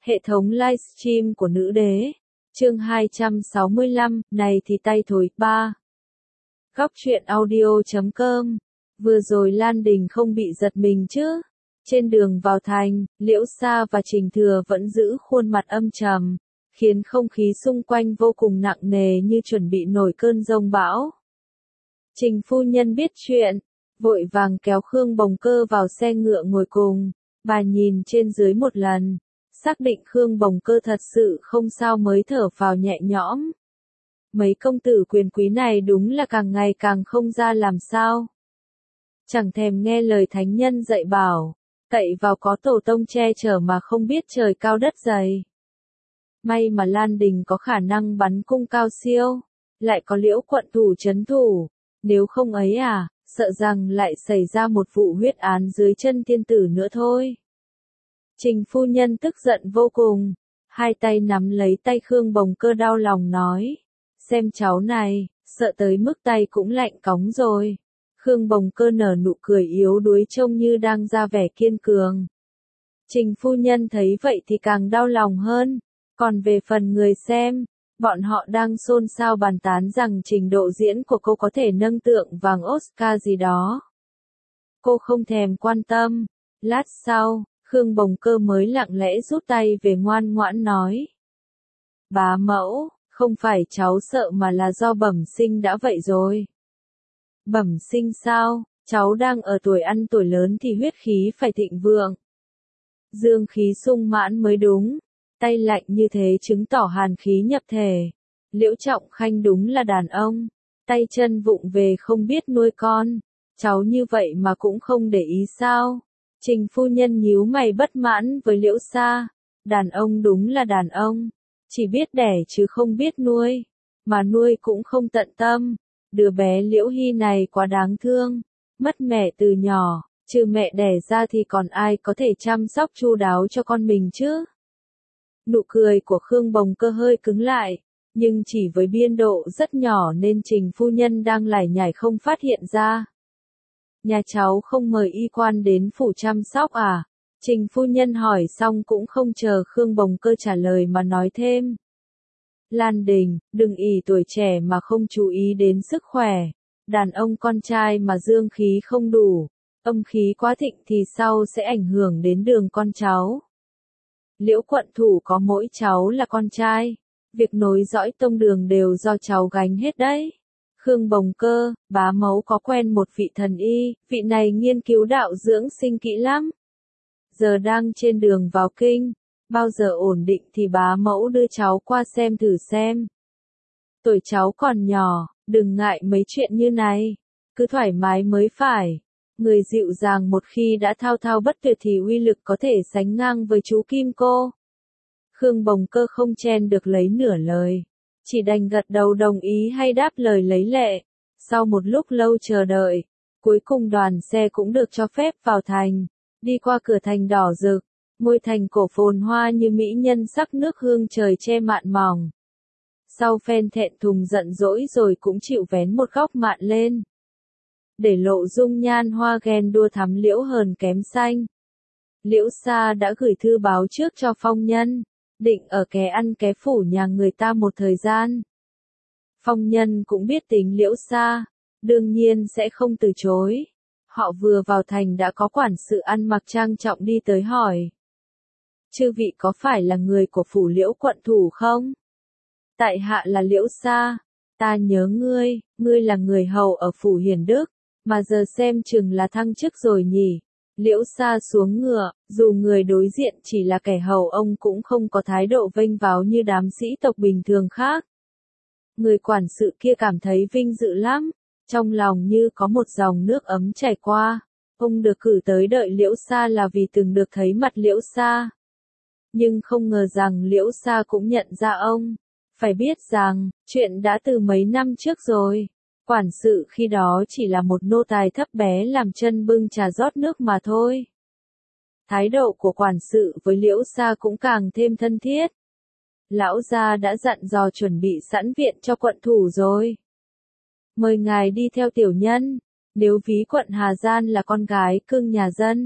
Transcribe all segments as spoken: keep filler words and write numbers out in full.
Hệ thống livestream của nữ đế. Chương hai trăm sáu mươi lăm, này thì tay thối, ba. Góc truyện audio chấm com. Vừa rồi Lan Đình không bị giật mình chứ? Trên đường vào thành, Liễu Sa và Trình Thừa vẫn giữ khuôn mặt âm trầm, khiến không khí xung quanh vô cùng nặng nề như chuẩn bị nổi cơn giông bão. Trình phu nhân biết chuyện, vội vàng kéo Khương Bồng Cơ vào xe ngựa ngồi cùng, bà nhìn trên dưới một lần, xác định Khương Bồng Cơ thật sự không sao mới thở phào nhẹ nhõm. Mấy công tử quyền quý này đúng là càng ngày càng không ra làm sao. Chẳng thèm nghe lời thánh nhân dạy bảo, cậy vào có tổ tông che chở mà không biết trời cao đất dày. May mà Lan Đình có khả năng bắn cung cao siêu, lại có Liễu quận thủ trấn thủ, nếu không ấy à, sợ rằng lại xảy ra một vụ huyết án dưới chân tiên tử nữa thôi. Trình phu nhân tức giận vô cùng, hai tay nắm lấy tay Khương Bồng Cơ đau lòng nói, xem cháu này, sợ tới mức tay cũng lạnh cóng rồi. Khương Bồng Cơ nở nụ cười yếu đuối trông như đang ra vẻ kiên cường. Trình phu nhân thấy vậy thì càng đau lòng hơn, còn về phần người xem, bọn họ đang xôn xao bàn tán rằng trình độ diễn của cô có thể nâng tượng vàng Oscar gì đó. Cô không thèm quan tâm, lát sau, Khương Bồng Cơ mới lặng lẽ rút tay về ngoan ngoãn nói. Bá mẫu, không phải cháu sợ mà là do bẩm sinh đã vậy rồi. Bẩm sinh sao, cháu đang ở tuổi ăn tuổi lớn thì huyết khí phải thịnh vượng. Dương khí sung mãn mới đúng, tay lạnh như thế chứng tỏ hàn khí nhập thể. Liễu Trọng Khanh đúng là đàn ông, tay chân vụng về không biết nuôi con, cháu như vậy mà cũng không để ý sao. Trình phu nhân nhíu mày bất mãn với Liễu Sa, đàn ông đúng là đàn ông, chỉ biết đẻ chứ không biết nuôi, mà nuôi cũng không tận tâm. Đứa bé Liễu Hy này quá đáng thương, mất mẹ từ nhỏ, trừ mẹ đẻ ra thì còn ai có thể chăm sóc chu đáo cho con mình chứ? Nụ cười của Khương Bồng Cơ hơi cứng lại, nhưng chỉ với biên độ rất nhỏ nên Trình phu nhân đang lải nhải không phát hiện ra. Nhà cháu không mời y quan đến phủ chăm sóc à? Trình phu nhân hỏi xong cũng không chờ Khương Bồng Cơ trả lời mà nói thêm. Lan Đình, đừng ỷ tuổi trẻ mà không chú ý đến sức khỏe. Đàn ông con trai mà dương khí không đủ, âm khí quá thịnh thì sau sẽ ảnh hưởng đến đường con cháu. Liễu quận thủ có mỗi cháu là con trai, việc nối dõi tông đường đều do cháu gánh hết đấy. Khương Bồng Cơ, bá mẫu có quen một vị thần y, vị này nghiên cứu đạo dưỡng sinh kỹ lắm. Giờ đang trên đường vào kinh, bao giờ ổn định thì bá mẫu đưa cháu qua xem thử xem. Tuổi cháu còn nhỏ, đừng ngại mấy chuyện như này, cứ thoải mái mới phải. Người dịu dàng một khi đã thao thao bất tuyệt thì uy lực có thể sánh ngang với chú Kim Cô. Khương Bồng Cơ không chen được lấy nửa lời, chỉ đành gật đầu đồng ý hay đáp lời lấy lệ. Sau một lúc lâu chờ đợi, cuối cùng đoàn xe cũng được cho phép vào thành, đi qua cửa thành đỏ rực, ngôi thành cổ phồn hoa như mỹ nhân sắc nước hương trời che mạn mỏng. Sau phen thẹn thùng giận dỗi rồi cũng chịu vén một góc mạn lên, để lộ dung nhan hoa ghen đua thắm liễu hờn kém xanh. Liễu Sa đã gửi thư báo trước cho Phong Nhân, định ở ké ăn ké phủ nhà người ta một thời gian. Phong Nhân cũng biết tính Liễu Sa, đương nhiên sẽ không từ chối. Họ vừa vào thành đã có quản sự ăn mặc trang trọng đi tới hỏi. Chư vị có phải là người của phủ Liễu quận thủ không? Tại hạ là Liễu Sa, ta nhớ ngươi, ngươi là người hầu ở phủ Hiền Đức, mà giờ xem chừng là thăng chức rồi nhỉ. Liễu Sa xuống ngựa, dù người đối diện chỉ là kẻ hầu ông cũng không có thái độ vênh váo như đám sĩ tộc bình thường khác. Người quản sự kia cảm thấy vinh dự lắm, trong lòng như có một dòng nước ấm chảy qua. Ông được cử tới đợi Liễu Sa là vì từng được thấy mặt Liễu Sa. Nhưng không ngờ rằng Liễu Sa cũng nhận ra ông. Phải biết rằng, chuyện đã từ mấy năm trước rồi. Quản sự khi đó chỉ là một nô tài thấp bé làm chân bưng trà rót nước mà thôi. Thái độ của quản sự với Liễu Sa cũng càng thêm thân thiết. Lão gia đã dặn dò chuẩn bị sẵn viện cho quận thủ rồi. Mời ngài đi theo tiểu nhân, nếu ví quận Hà Giang là con gái cưng nhà dân,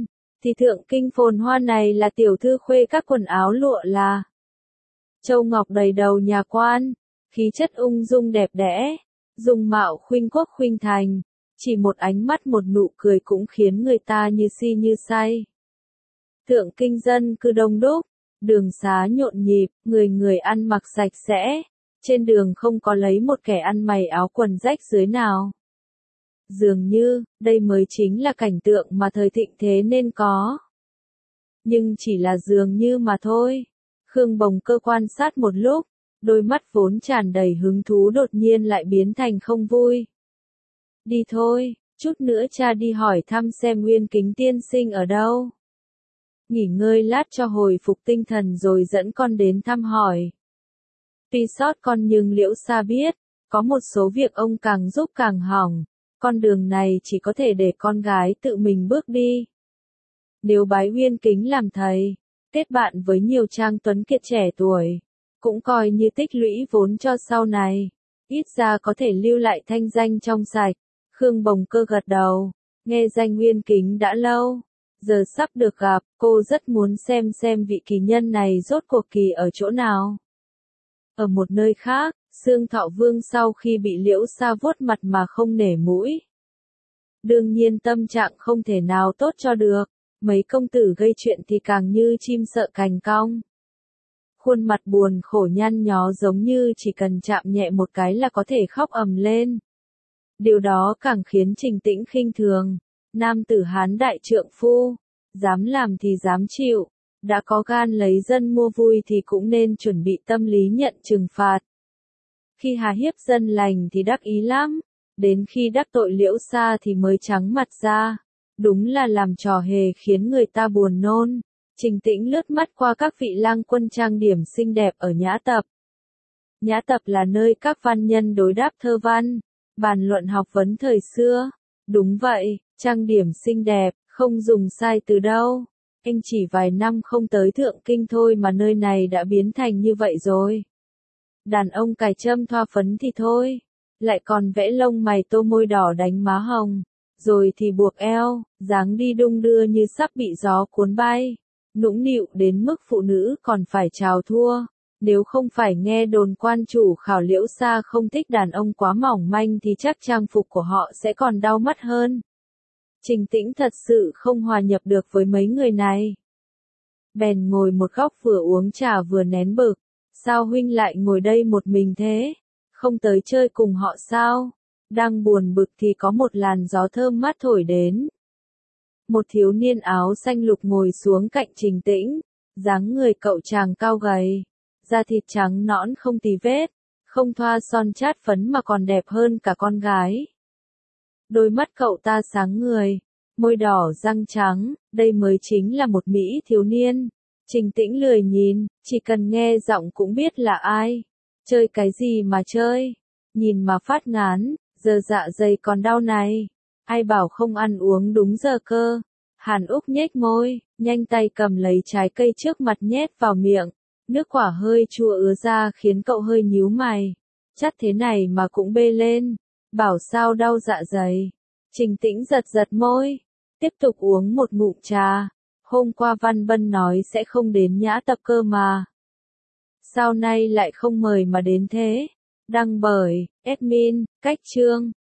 thì thượng kinh phồn hoa này là tiểu thư khuê các quần áo lụa là châu ngọc đầy đầu nhà quan, khí chất ung dung đẹp đẽ, dung mạo khuynh quốc khuynh thành, chỉ một ánh mắt một nụ cười cũng khiến người ta như si như say. Thượng kinh dân cư đông đúc, đường xá nhộn nhịp, người người ăn mặc sạch sẽ, trên đường không có lấy một kẻ ăn mày áo quần rách dưới nào. Dường như, đây mới chính là cảnh tượng mà thời thịnh thế nên có. Nhưng chỉ là dường như mà thôi. Khương Bồng Cơ quan sát một lúc, đôi mắt vốn tràn đầy hứng thú đột nhiên lại biến thành không vui. Đi thôi, chút nữa cha đi hỏi thăm xem Nguyên Kính tiên sinh ở đâu. Nghỉ ngơi lát cho hồi phục tinh thần rồi dẫn con đến thăm hỏi. Tuy sót con nhưng Liễu Sa biết, có một số việc ông càng giúp càng hỏng, con đường này chỉ có thể để con gái tự mình bước đi. Nếu bái Nguyên Kính làm thầy, kết bạn với nhiều trang tuấn kiệt trẻ tuổi, cũng coi như tích lũy vốn cho sau này, ít ra có thể lưu lại thanh danh trong sạch. Khương Bồng Cơ gật đầu, nghe danh Nguyên Kính đã lâu, giờ sắp được gặp, cô rất muốn xem xem vị kỳ nhân này rốt cuộc kỳ ở chỗ nào. Ở một nơi khác, Xương Thọ Vương sau khi bị Liễu Sa vuốt mặt mà không nể mũi. Đương nhiên tâm trạng không thể nào tốt cho được, mấy công tử gây chuyện thì càng như chim sợ cành cong. Khuôn mặt buồn khổ nhăn nhó giống như chỉ cần chạm nhẹ một cái là có thể khóc ầm lên. Điều đó càng khiến Trình Tĩnh khinh thường, nam tử Hán đại trượng phu, dám làm thì dám chịu, đã có gan lấy dân mua vui thì cũng nên chuẩn bị tâm lý nhận trừng phạt. Khi hà hiếp dân lành thì đắc ý lắm, đến khi đắc tội Liễu Sa thì mới trắng mặt ra, đúng là làm trò hề khiến người ta buồn nôn. Trình Tĩnh lướt mắt qua các vị lang quân trang điểm xinh đẹp ở nhã tập. Nhã tập là nơi các văn nhân đối đáp thơ văn, bàn luận học vấn thời xưa. Đúng vậy, trang điểm xinh đẹp, không dùng sai từ đâu. Anh chỉ vài năm không tới Thượng Kinh thôi mà nơi này đã biến thành như vậy rồi. Đàn ông cài châm thoa phấn thì thôi, lại còn vẽ lông mày tô môi đỏ đánh má hồng, rồi thì buộc eo, dáng đi đung đưa như sắp bị gió cuốn bay, nũng nịu đến mức phụ nữ còn phải chào thua. Nếu không phải nghe đồn quan chủ khảo Liễu Sa không thích đàn ông quá mỏng manh thì chắc trang phục của họ sẽ còn đau mắt hơn. Trình Tĩnh thật sự không hòa nhập được với mấy người này. Bèn ngồi một góc vừa uống trà vừa nén bực. Sao huynh lại ngồi đây một mình thế? Không tới chơi cùng họ sao? Đang buồn bực thì có một làn gió thơm mát thổi đến. Một thiếu niên áo xanh lục ngồi xuống cạnh Trình Tĩnh. Dáng người cậu chàng cao gầy, da thịt trắng nõn không tì vết, không thoa son chát phấn mà còn đẹp hơn cả con gái. Đôi mắt cậu ta sáng người, môi đỏ răng trắng, đây mới chính là một mỹ thiếu niên. Trình Tĩnh lười nhìn, chỉ cần nghe giọng cũng biết là ai. Chơi cái gì mà chơi? Nhìn mà phát ngán, giờ dạ dày còn đau này. Ai bảo không ăn uống đúng giờ cơ? Hàn Úc nhếch môi, nhanh tay cầm lấy trái cây trước mặt nhét vào miệng. Nước quả hơi chua ứa ra khiến cậu hơi nhíu mày. Chắc thế này mà cũng bê lên. Bảo sao đau dạ dày. Trình Tĩnh giật giật môi. Tiếp tục uống một ngụm trà. Hôm qua Văn Bân nói sẽ không đến nhã tập cơ mà. Sao nay lại không mời mà đến thế? Đăng bởi, admin, Cách Chương.